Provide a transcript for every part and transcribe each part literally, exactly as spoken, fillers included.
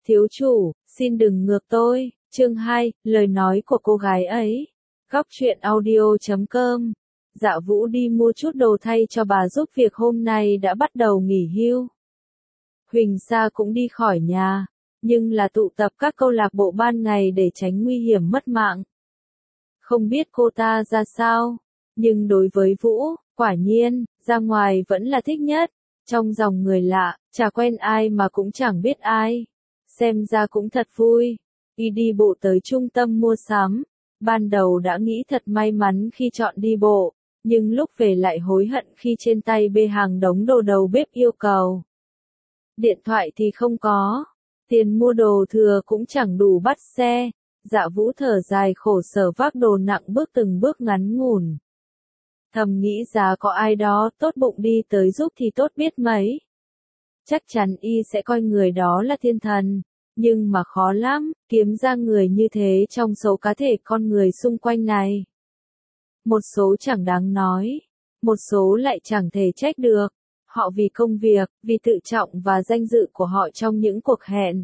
Thiếu chủ, xin đừng ngược tôi. Chương hai, lời nói của cô gái ấy. Góc truyện audio chấm com. Dạ Vũ đi mua chút đồ thay cho bà giúp việc hôm nay đã bắt đầu nghỉ hưu. Huỳnh Sa cũng đi khỏi nhà, nhưng là tụ tập các câu lạc bộ ban ngày để tránh nguy hiểm mất mạng. Không biết cô ta ra sao, nhưng đối với Vũ, quả nhiên, ra ngoài vẫn là thích nhất. Trong dòng người lạ, chả quen ai mà cũng chẳng biết ai. Xem ra cũng thật vui. Y đi bộ tới trung tâm mua sắm. Ban đầu đã nghĩ thật may mắn khi chọn đi bộ, nhưng lúc về lại hối hận khi trên tay bê hàng đống đồ đầu bếp yêu cầu. Điện thoại thì không có, tiền mua đồ thừa cũng chẳng đủ bắt xe. Dạ Vũ thở dài khổ sở vác đồ nặng bước từng bước ngắn ngủn. Thầm nghĩ giá có ai đó tốt bụng đi tới giúp thì tốt biết mấy. Chắc chắn y sẽ coi người đó là thiên thần, nhưng mà khó lắm, kiếm ra người như thế trong số cá thể con người xung quanh này. Một số chẳng đáng nói, một số lại chẳng thể trách được. Họ vì công việc, vì tự trọng và danh dự của họ trong những cuộc hẹn.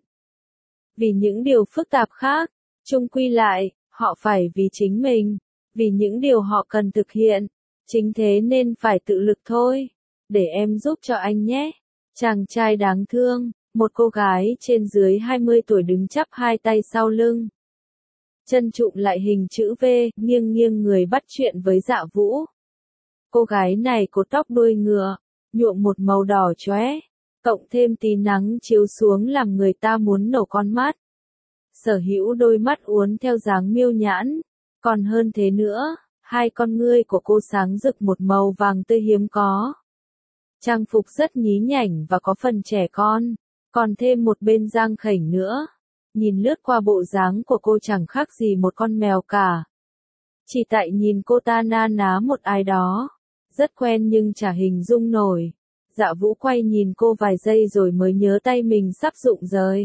Vì những điều phức tạp khác, chung quy lại, họ phải vì chính mình, vì những điều họ cần thực hiện. Chính thế nên phải tự lực thôi. Để em giúp cho anh nhé. Chàng trai đáng thương, một cô gái trên dưới hai mươi tuổi đứng chắp hai tay sau lưng. Chân trụm lại hình chữ V, nghiêng nghiêng người bắt chuyện với Dạ Vũ. Cô gái này cột tóc đuôi ngựa, nhuộm một màu đỏ chóe, cộng thêm tí nắng chiếu xuống làm người ta muốn nổ con mắt. Sở hữu đôi mắt uốn theo dáng miêu nhãn, còn hơn thế nữa. Hai con ngươi của cô sáng rực một màu vàng tươi hiếm có. Trang phục rất nhí nhảnh và có phần trẻ con, còn thêm một bên giang khểnh nữa. Nhìn lướt qua bộ dáng của cô chẳng khác gì một con mèo cả. Chỉ tại nhìn cô ta na ná một ai đó, rất quen nhưng chả hình dung nổi. Dạ Vũ quay nhìn cô vài giây rồi mới nhớ tay mình sắp rụng rời.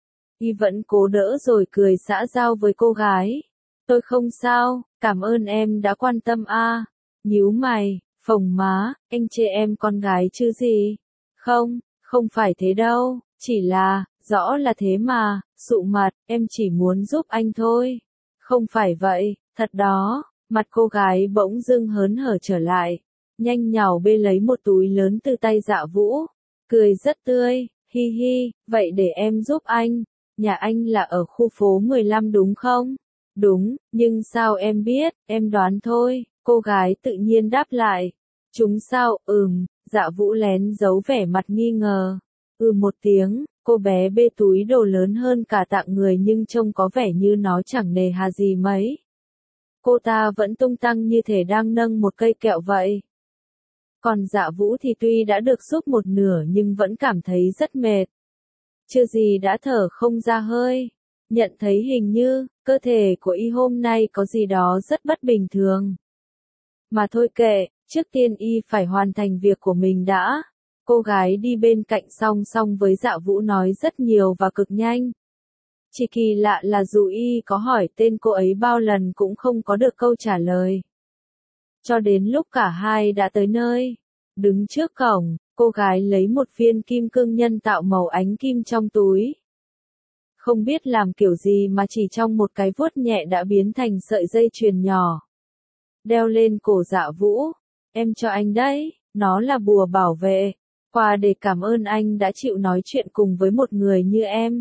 Y vẫn cố đỡ rồi cười xã giao với cô gái. Tôi không sao, cảm ơn em đã quan tâm a. À. Nhíu mày, phồng má, anh chê em con gái chứ gì? Không, không phải thế đâu, chỉ là, rõ là thế mà, sụ mặt, em chỉ muốn giúp anh thôi. Không phải vậy, thật đó, mặt cô gái bỗng dưng hớn hở trở lại, nhanh nhảu bê lấy một túi lớn từ tay Dạ Vũ, cười rất tươi, hi hi, vậy để em giúp anh, nhà anh là ở khu phố mười lăm đúng không? Đúng, nhưng sao em biết, em đoán thôi, cô gái tự nhiên đáp lại. Chúng sao, ừm, Dạ Vũ lén giấu vẻ mặt nghi ngờ. Ừ một tiếng, cô bé bê túi đồ lớn hơn cả tạng người nhưng trông có vẻ như nó chẳng nề hà gì mấy. Cô ta vẫn tung tăng như thể đang nâng một cây kẹo vậy. Còn Dạ Vũ thì tuy đã được giúp một nửa nhưng vẫn cảm thấy rất mệt. Chưa gì đã thở không ra hơi. Nhận thấy hình như, cơ thể của y hôm nay có gì đó rất bất bình thường. Mà thôi kệ, trước tiên y phải hoàn thành việc của mình đã. Cô gái đi bên cạnh song song với Dạ Vũ nói rất nhiều và cực nhanh. Chỉ kỳ lạ là dù y có hỏi tên cô ấy bao lần cũng không có được câu trả lời. Cho đến lúc cả hai đã tới nơi. Đứng trước cổng, cô gái lấy một viên kim cương nhân tạo màu ánh kim trong túi. Không biết làm kiểu gì mà chỉ trong một cái vuốt nhẹ đã biến thành sợi dây chuyền nhỏ. Đeo lên cổ Dạ Vũ. Em cho anh đấy, nó là bùa bảo vệ. Quà để cảm ơn anh đã chịu nói chuyện cùng với một người như em.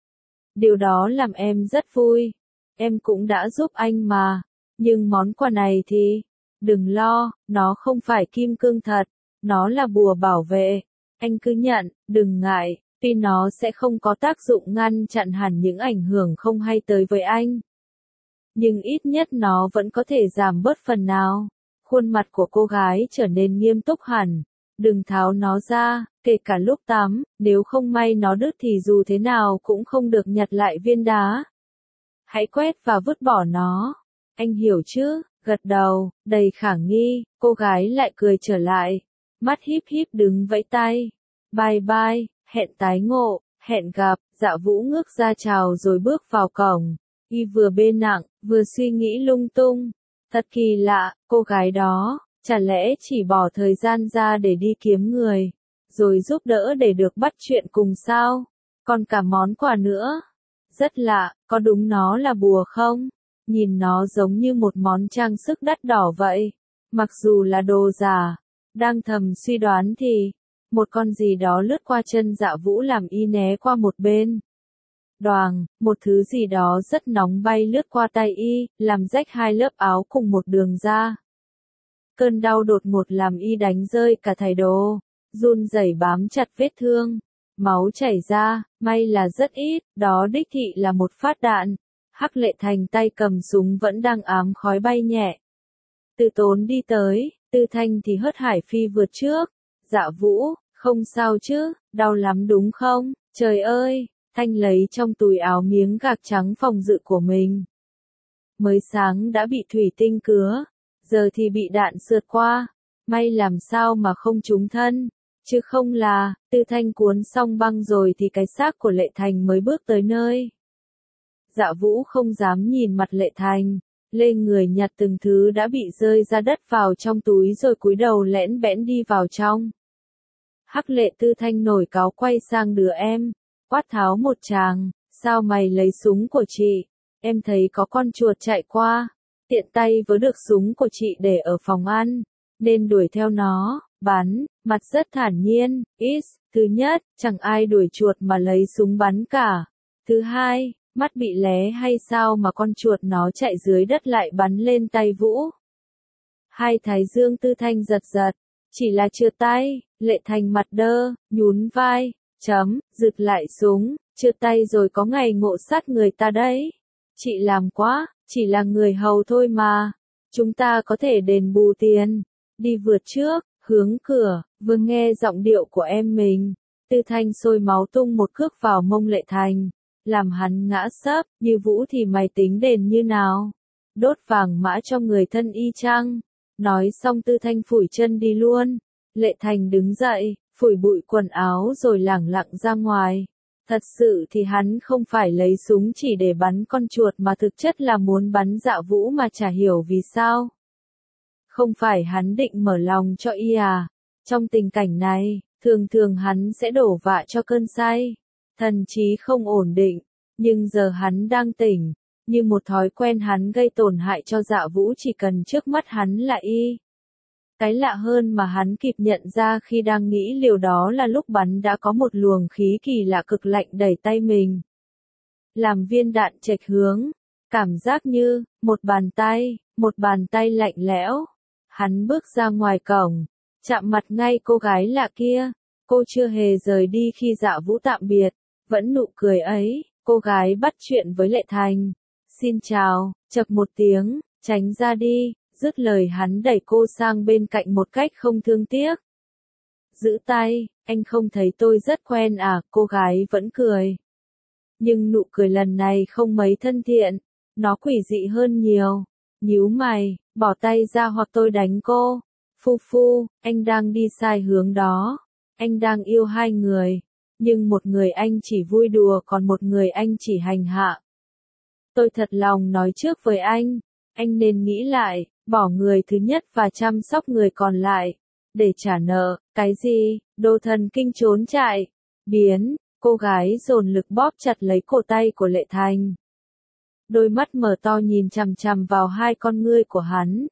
Điều đó làm em rất vui. Em cũng đã giúp anh mà. Nhưng món quà này thì, đừng lo, nó không phải kim cương thật. Nó là bùa bảo vệ. Anh cứ nhận, đừng ngại. Tuy nó sẽ không có tác dụng ngăn chặn hẳn những ảnh hưởng không hay tới với anh. Nhưng ít nhất nó vẫn có thể giảm bớt phần nào. Khuôn mặt của cô gái trở nên nghiêm túc hẳn. Đừng tháo nó ra, kể cả lúc tắm, nếu không may nó đứt thì dù thế nào cũng không được nhặt lại viên đá. Hãy quét và vứt bỏ nó. Anh hiểu chứ, gật đầu, đầy khả nghi, cô gái lại cười trở lại. Mắt híp híp đứng vẫy tay. Bye bye. Hẹn tái ngộ, hẹn gặp. Dạ Vũ ngước ra chào rồi bước vào cổng. Y vừa bê nặng, vừa suy nghĩ lung tung. Thật kỳ lạ, cô gái đó, chả lẽ chỉ bỏ thời gian ra để đi kiếm người, rồi giúp đỡ để được bắt chuyện cùng sao? còn cả món quà nữa. Rất lạ, có đúng nó là bùa không? Nhìn nó giống như một món trang sức đắt đỏ vậy. Mặc dù là đồ giả, đang thầm suy đoán thì, một con gì đó lướt qua chân Dạ Vũ làm y né qua một bên. Đoàng, một thứ gì đó rất nóng bay lướt qua tay y, làm rách hai lớp áo cùng một đường da. Cơn đau đột ngột làm y đánh rơi cả thảy đồ, run rẩy bám chặt vết thương. Máu chảy ra, may là rất ít, đó đích thị là một phát đạn. Hắc Lệ Thành tay cầm súng vẫn đang ám khói bay nhẹ. Từ Tốn đi tới, Tư Thanh thì hớt hải phi vượt trước. Dạ Vũ, không sao chứ, đau lắm đúng không? Trời ơi, Thanh lấy trong túi áo miếng gạc trắng phòng dự của mình. Mới sáng đã bị thủy tinh cứa, giờ thì bị đạn sượt qua. May làm sao mà không trúng thân. Chứ không là, Tư Thanh cuốn xong băng rồi thì cái xác của Lệ Thành mới bước tới nơi. Dạ Vũ không dám nhìn mặt Lệ Thành, lê người nhặt từng thứ đã bị rơi ra đất vào trong túi rồi cúi đầu lẽn bẽn đi vào trong. Hắc Lệ Tư Thanh nổi cáu quay sang đứa em, quát tháo một tràng, sao mày lấy súng của chị, em thấy có con chuột chạy qua, tiện tay vớ được súng của chị để ở phòng ăn, nên đuổi theo nó. Bắn, mặt rất thản nhiên, ít, thứ nhất, chẳng ai đuổi chuột mà lấy súng bắn cả. Thứ hai, mắt bị lé hay sao mà con chuột nó chạy dưới đất lại bắn lên tay Vũ. Hai thái dương Tư Thanh giật giật, chỉ là chưa tay, Lệ Thành mặt đơ, nhún vai, chấm, rực lại súng, chưa tay rồi có ngày ngộ sát người ta đấy. Chị làm quá, chỉ là người hầu thôi mà, chúng ta có thể đền bù tiền, đi vượt trước. Hướng cửa, vừa nghe giọng điệu của em mình, Tư Thanh sôi máu tung một cước vào mông Lệ Thành, làm hắn ngã sấp, như Vũ thì mày tính đền như nào? Đốt vàng mã cho người thân y chăng? Nói xong Tư Thanh phủi chân đi luôn, Lệ Thành đứng dậy, phủi bụi quần áo rồi lẳng lặng ra ngoài. Thật sự thì hắn không phải lấy súng chỉ để bắn con chuột mà thực chất là muốn bắn Dạ Vũ mà chả hiểu vì sao. Không phải hắn định mở lòng cho y à, trong tình cảnh này, thường thường hắn sẽ đổ vạ cho cơn say, thần trí không ổn định, nhưng giờ hắn đang tỉnh, như một thói quen hắn gây tổn hại cho Dạ Vũ chỉ cần trước mắt hắn là y. Cái lạ hơn mà hắn kịp nhận ra khi đang nghĩ liều đó là lúc bắn đã có một luồng khí kỳ lạ cực lạnh đẩy tay mình. Làm viên đạn chệch hướng, cảm giác như, một bàn tay, một bàn tay lạnh lẽo. Hắn bước ra ngoài cổng, chạm mặt ngay cô gái lạ kia, cô chưa hề rời đi khi Dạ Vũ tạm biệt, vẫn nụ cười ấy, cô gái bắt chuyện với Lệ Thành. Xin chào, chậc một tiếng, tránh ra đi, dứt lời hắn đẩy cô sang bên cạnh một cách không thương tiếc. Giữ tay, anh không thấy tôi rất quen à, cô gái vẫn cười. Nhưng nụ cười lần này không mấy thân thiện, nó quỷ dị hơn nhiều. Nhíu mày, bỏ tay ra hoặc tôi đánh cô. Phu phu, anh đang đi sai hướng đó. Anh đang yêu hai người. Nhưng một người anh chỉ vui đùa còn một người anh chỉ hành hạ. Tôi thật lòng nói trước với anh. Anh nên nghĩ lại, bỏ người thứ nhất và chăm sóc người còn lại. Để trả nợ, cái gì, đồ thần kinh trốn chạy. Biến, cô gái dồn lực bóp chặt lấy cổ tay của Lệ Thành. Đôi mắt mở to nhìn chằm chằm vào hai con ngươi của hắn.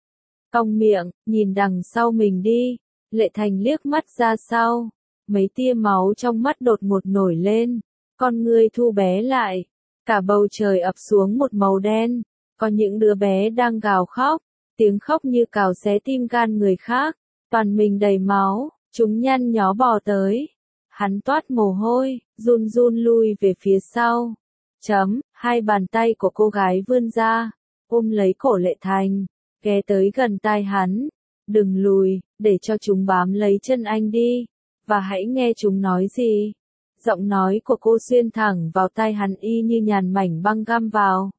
Cong miệng, nhìn đằng sau mình đi. Lệ Thành liếc mắt ra sau. Mấy tia máu trong mắt đột ngột nổi lên. Con ngươi thu bé lại. Cả bầu trời ập xuống một màu đen. Có những đứa bé đang gào khóc. Tiếng khóc như cào xé tim gan người khác. Toàn mình đầy máu. Chúng nhăn nhó bò tới. Hắn toát mồ hôi, run run lui về phía sau. Chấm, hai bàn tay của cô gái vươn ra, ôm lấy cổ Lệ Thành, ghé tới gần tai hắn. Đừng lùi, để cho chúng bám lấy chân anh đi, và hãy nghe chúng nói gì. Giọng nói của cô xuyên thẳng vào tai hắn y như nhàn mảnh băng găm vào.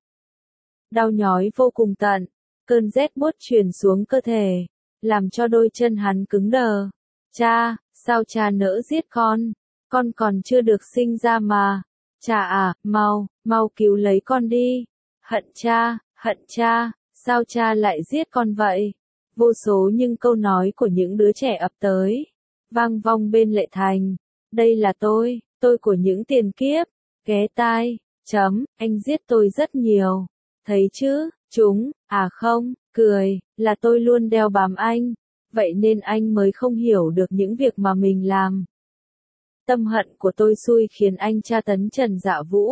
Đau nhói vô cùng tận, cơn rét buốt truyền xuống cơ thể, làm cho đôi chân hắn cứng đờ. Cha, sao cha nỡ giết con? Con còn chưa được sinh ra mà. Cha à, mau, mau cứu lấy con đi. Hận cha, hận cha, sao cha lại giết con vậy? Vô số những câu nói của những đứa trẻ ập tới, vang vong bên Lệ Thành. Đây là tôi, tôi của những tiền kiếp, ghé tai, chấm, anh giết tôi rất nhiều. Thấy chứ, chúng, à không, cười, là tôi luôn đeo bám anh, vậy nên anh mới không hiểu được những việc mà mình làm. Tâm hận của tôi xui khiến anh tra tấn Trần Dạ Vũ.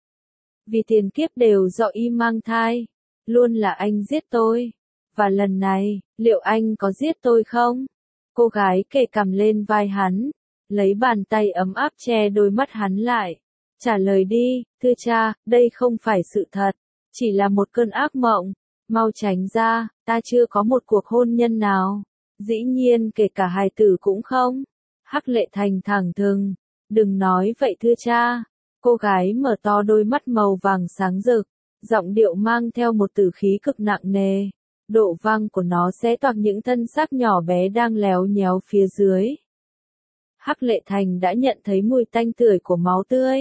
Vì tiền kiếp đều do y mang thai, luôn là anh giết tôi. Và lần này, liệu anh có giết tôi không? Cô gái kề cằm lên vai hắn, lấy bàn tay ấm áp che đôi mắt hắn lại. Trả lời đi, thưa cha, đây không phải sự thật, chỉ là một cơn ác mộng. Mau tránh ra, ta chưa có một cuộc hôn nhân nào. Dĩ nhiên kể cả hài tử cũng không. Hắc Lệ Thành thẳng thừng, đừng nói vậy thưa cha. Cô gái mở to đôi mắt màu vàng sáng rực, giọng điệu mang theo một tử khí cực nặng nề. Độ vang của nó xé toạc những thân xác nhỏ bé đang léo nhéo phía dưới. Hắc Lệ Thành đã nhận thấy mùi tanh tưởi của máu tươi.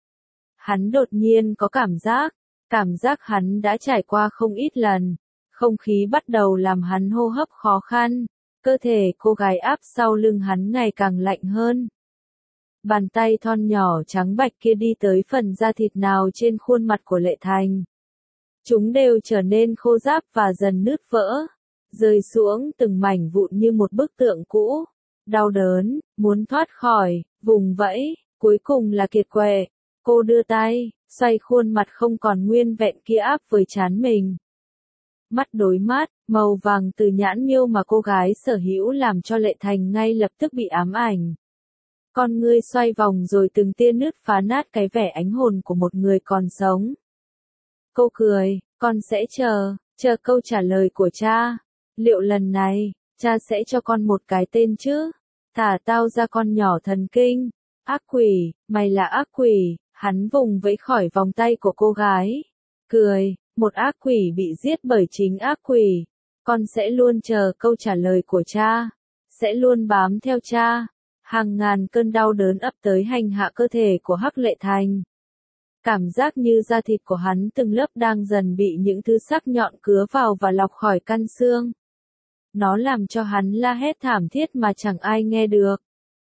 Hắn đột nhiên có cảm giác, cảm giác hắn đã trải qua không ít lần. Không khí bắt đầu làm hắn hô hấp khó khăn, cơ thể cô gái áp sau lưng hắn ngày càng lạnh hơn. Bàn tay thon nhỏ trắng bạch kia đi tới phần da thịt nào trên khuôn mặt của Lệ Thành. Chúng đều trở nên khô ráp và dần nứt vỡ, rơi xuống từng mảnh vụn như một bức tượng cũ. Đau đớn, muốn thoát khỏi, vùng vẫy, cuối cùng là kiệt quệ. Cô đưa tay, xoay khuôn mặt không còn nguyên vẹn kia áp với trán mình. Mắt đối mắt, màu vàng từ nhãn miêu mà cô gái sở hữu làm cho Lệ Thành ngay lập tức bị ám ảnh. Con ngươi xoay vòng rồi từng tia nứt phá nát cái vẻ ánh hồn của một người còn sống. Cô cười, con sẽ chờ, chờ câu trả lời của cha. Liệu lần này, cha sẽ cho con một cái tên chứ? Thả tao ra con nhỏ thần kinh. Ác quỷ, mày là ác quỷ. Hắn vùng vẫy khỏi vòng tay của cô gái. Cười, một ác quỷ bị giết bởi chính ác quỷ. Con sẽ luôn chờ câu trả lời của cha. Sẽ luôn bám theo cha. Hàng ngàn cơn đau đớn ập tới hành hạ cơ thể của Hắc Lệ Thành. Cảm giác như da thịt của hắn từng lớp đang dần bị những thứ sắc nhọn cứa vào và lọc khỏi căn xương. Nó làm cho hắn la hét thảm thiết mà chẳng ai nghe được.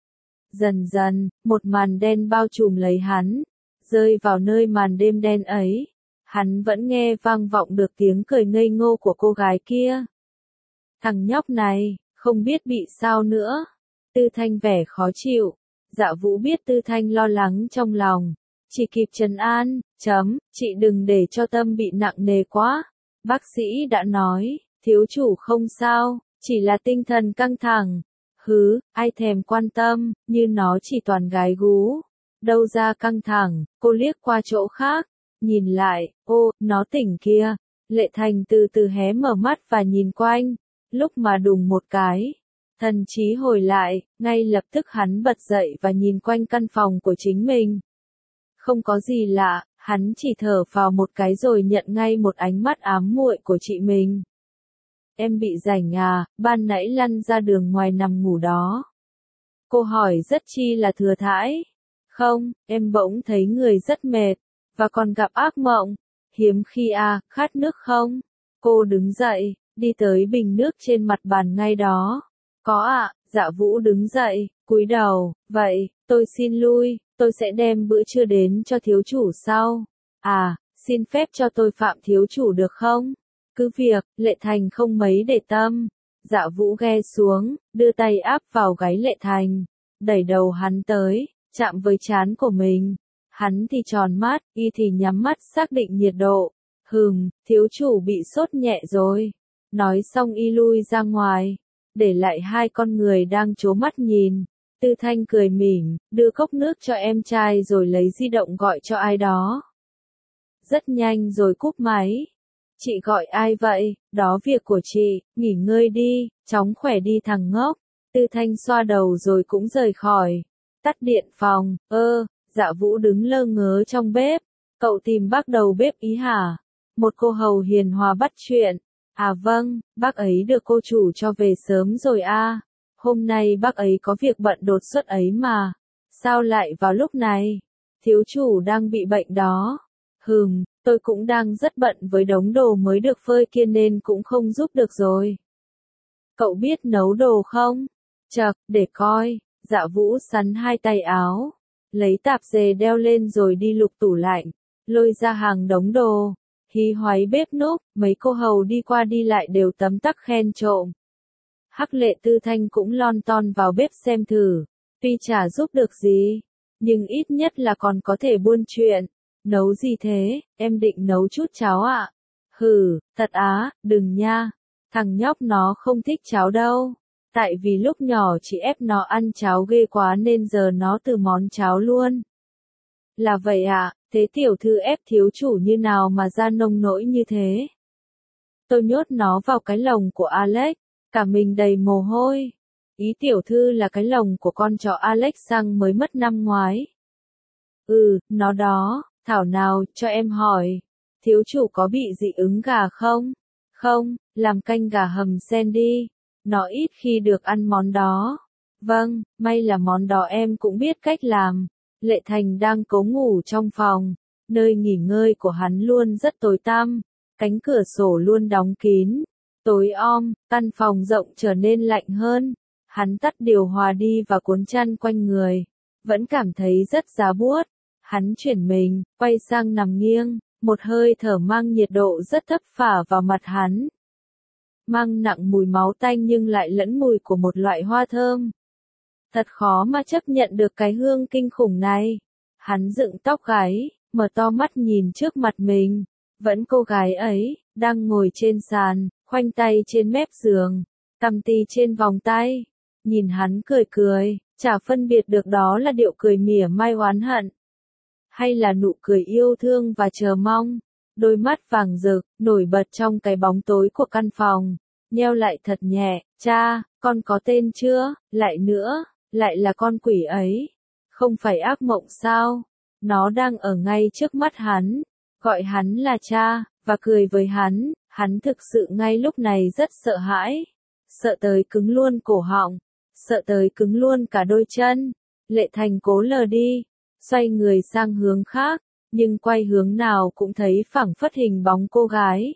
Dần dần, một màn đen bao trùm lấy hắn, rơi vào nơi màn đêm đen ấy. Hắn vẫn nghe vang vọng được tiếng cười ngây ngô của cô gái kia. Thằng nhóc này, không biết bị sao nữa. Tư Thanh vẻ khó chịu. Dạ Vũ biết Tư Thanh lo lắng trong lòng. Chỉ kịp trấn an, chấm, chị đừng để cho tâm bị nặng nề quá. Bác sĩ đã nói, thiếu chủ không sao, chỉ là tinh thần căng thẳng. Hứ, ai thèm quan tâm, như nó chỉ toàn gái gú. Đâu ra căng thẳng, cô liếc qua chỗ khác, nhìn lại, ô, nó tỉnh kia. Lệ Thành từ từ hé mở mắt và nhìn quanh, lúc mà đùng một cái. Thần trí hồi lại, ngay lập tức hắn bật dậy và nhìn quanh căn phòng của chính mình. Không có gì lạ, hắn chỉ thở phào một cái rồi nhận ngay một ánh mắt ám muội của chị mình. Em bị rảnh à, ban nãy lăn ra đường ngoài nằm ngủ đó. Cô hỏi rất chi là thừa thãi. Không, em bỗng thấy người rất mệt, và còn gặp ác mộng. Hiếm khi à, khát nước không? Cô đứng dậy, đi tới bình nước trên mặt bàn ngay đó. Có ạ, à, Dạ Vũ đứng dậy, cúi đầu, vậy, tôi xin lui, tôi sẽ đem bữa trưa đến cho thiếu chủ sau. À, xin phép cho tôi phạm thiếu chủ được không? Cứ việc, Lệ Thành không mấy để tâm. Dạ Vũ ghe xuống, đưa tay áp vào gáy Lệ Thành, đẩy đầu hắn tới, chạm với trán của mình. Hắn thì tròn mắt, y thì nhắm mắt xác định nhiệt độ. Hừm, thiếu chủ bị sốt nhẹ rồi. Nói xong y lui ra ngoài, để lại hai con người đang trố mắt nhìn. Tư Thanh cười mỉm, đưa cốc nước cho em trai rồi lấy di động gọi cho ai đó. Rất nhanh rồi cúp máy. Chị gọi ai vậy? Đó việc của chị, nghỉ ngơi đi, chóng khỏe đi thằng ngốc. Tư Thanh xoa đầu rồi cũng rời khỏi. Tắt điện phòng, ơ, Dạ Vũ đứng lơ ngớ trong bếp. Cậu tìm bác đầu bếp ý hả? Một cô hầu hiền hòa bắt chuyện. À vâng, bác ấy được cô chủ cho về sớm rồi a. Hôm nay bác ấy có việc bận đột xuất ấy mà. Sao lại vào lúc này? Thiếu chủ đang bị bệnh đó. Hừm, tôi cũng đang rất bận với đống đồ mới được phơi kia nên cũng không giúp được rồi. Cậu biết nấu đồ không? Chậc, để coi. Dạ Vũ sắn hai tay áo. lấy tạp dề đeo lên rồi đi lục tủ lạnh, lôi ra hàng đống đồ, hí hoáy bếp núc, mấy cô hầu đi qua đi lại đều tấm tắc khen trộm. Hắc Lệ Tư Thanh cũng lon ton vào bếp xem thử, tuy chả giúp được gì, nhưng ít nhất là còn có thể buôn chuyện. Nấu gì thế, em định nấu chút cháo ạ. À? Hừ, thật á, đừng nha, thằng nhóc nó không thích cháo đâu. Tại vì lúc nhỏ chị ép nó ăn cháo ghê quá nên giờ nó từ món cháo luôn. Là vậy ạ, à, thế tiểu thư ép thiếu chủ như nào mà ra nông nỗi như thế? Tôi nhốt nó vào cái lồng của Alex, cả mình đầy mồ hôi. Ý tiểu thư là cái lồng của con chó Alex sang mới mất năm ngoái. Ừ, nó đó, thảo nào, cho em hỏi. Thiếu chủ có bị dị ứng gà không? Không, làm canh gà hầm sen đi. Nó ít khi được ăn món đó. Vâng, may là món đó em cũng biết cách làm. Lệ Thành đang cố ngủ trong phòng. Nơi nghỉ ngơi của hắn luôn rất tối tăm. Cánh cửa sổ luôn đóng kín. Tối om, căn phòng rộng trở nên lạnh hơn. Hắn tắt điều hòa đi và cuốn chăn quanh người. Vẫn cảm thấy rất giá buốt. Hắn chuyển mình, quay sang nằm nghiêng. Một hơi thở mang nhiệt độ rất thấp phả vào mặt hắn. Mang nặng mùi máu tanh nhưng lại lẫn mùi của một loại hoa thơm. Thật khó mà chấp nhận được cái hương kinh khủng này. Hắn dựng tóc gáy, mở to mắt nhìn trước mặt mình. Vẫn cô gái ấy, đang ngồi trên sàn, khoanh tay trên mép giường, tăm ti trên vòng tay. Nhìn hắn cười cười, chả phân biệt được đó là điệu cười mỉa mai oán hận. Hay là nụ cười yêu thương và chờ mong. Đôi mắt vàng rực, nổi bật trong cái bóng tối của căn phòng. Nheo lại thật nhẹ, cha, con có tên chưa? Lại nữa, lại là con quỷ ấy. Không phải ác mộng sao? Nó đang ở ngay trước mắt hắn. Gọi hắn là cha, và cười với hắn. Hắn thực sự ngay lúc này rất sợ hãi. Sợ tới cứng luôn cổ họng. Sợ tới cứng luôn cả đôi chân. Lệ Thành cố lờ đi. Xoay người sang hướng khác. Nhưng quay hướng nào cũng thấy phảng phất hình bóng cô gái.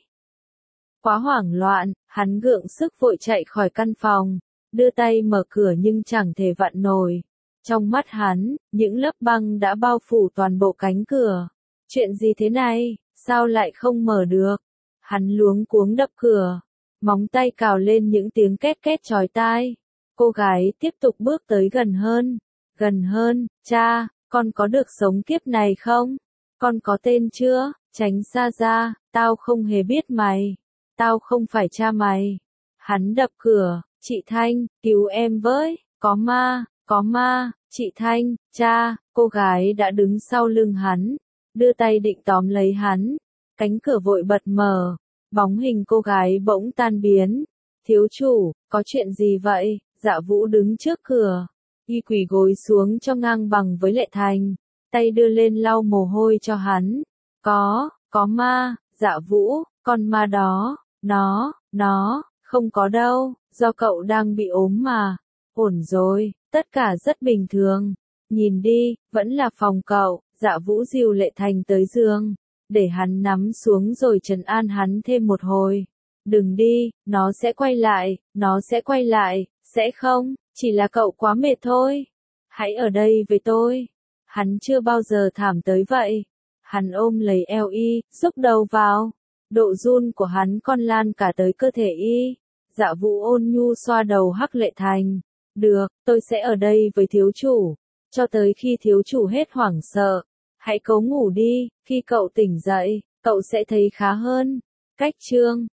Quá hoảng loạn, hắn gượng sức vội chạy khỏi căn phòng, đưa tay mở cửa nhưng chẳng thể vặn nổi. Trong mắt hắn, những lớp băng đã bao phủ toàn bộ cánh cửa. Chuyện gì thế này, sao lại không mở được? Hắn luống cuống đập cửa, móng tay cào lên những tiếng két két chói tai. Cô gái tiếp tục bước tới gần hơn, gần hơn, cha, con có được sống kiếp này không? Con có tên chưa? Tránh xa ra, tao không hề biết mày. Tao không phải cha mày. Hắn đập cửa, chị Thanh, cứu em với, có ma, có ma, chị Thanh, cha, cô gái đã đứng sau lưng hắn, đưa tay định tóm lấy hắn. Cánh cửa vội bật mở, bóng hình cô gái bỗng tan biến. Thiếu chủ, có chuyện gì vậy? Dạ Vũ đứng trước cửa, y quỳ gối xuống cho ngang bằng với Lệ Thành. Tay đưa lên lau mồ hôi cho hắn. Có, có ma, Dạ Vũ, con ma đó, nó, nó, không có đâu, do cậu đang bị ốm mà. Ổn rồi, tất cả rất bình thường. Nhìn đi, vẫn là phòng cậu. Dạ Vũ dìu Lệ Thành tới giường, để hắn nắm xuống rồi trấn an hắn thêm một hồi. Đừng đi, nó sẽ quay lại, nó sẽ quay lại, sẽ không, chỉ là cậu quá mệt thôi. Hãy ở đây với tôi. Hắn chưa bao giờ thảm tới vậy. Hắn ôm lấy eo y, xúc đầu vào. Độ run của hắn còn lan cả tới cơ thể y. Dạ Vũ ôn nhu xoa đầu Hắc Lệ Thành. Được, tôi sẽ ở đây với thiếu chủ. Cho tới khi thiếu chủ hết hoảng sợ. Hãy cố ngủ đi, khi cậu tỉnh dậy, cậu sẽ thấy khá hơn. Cách chương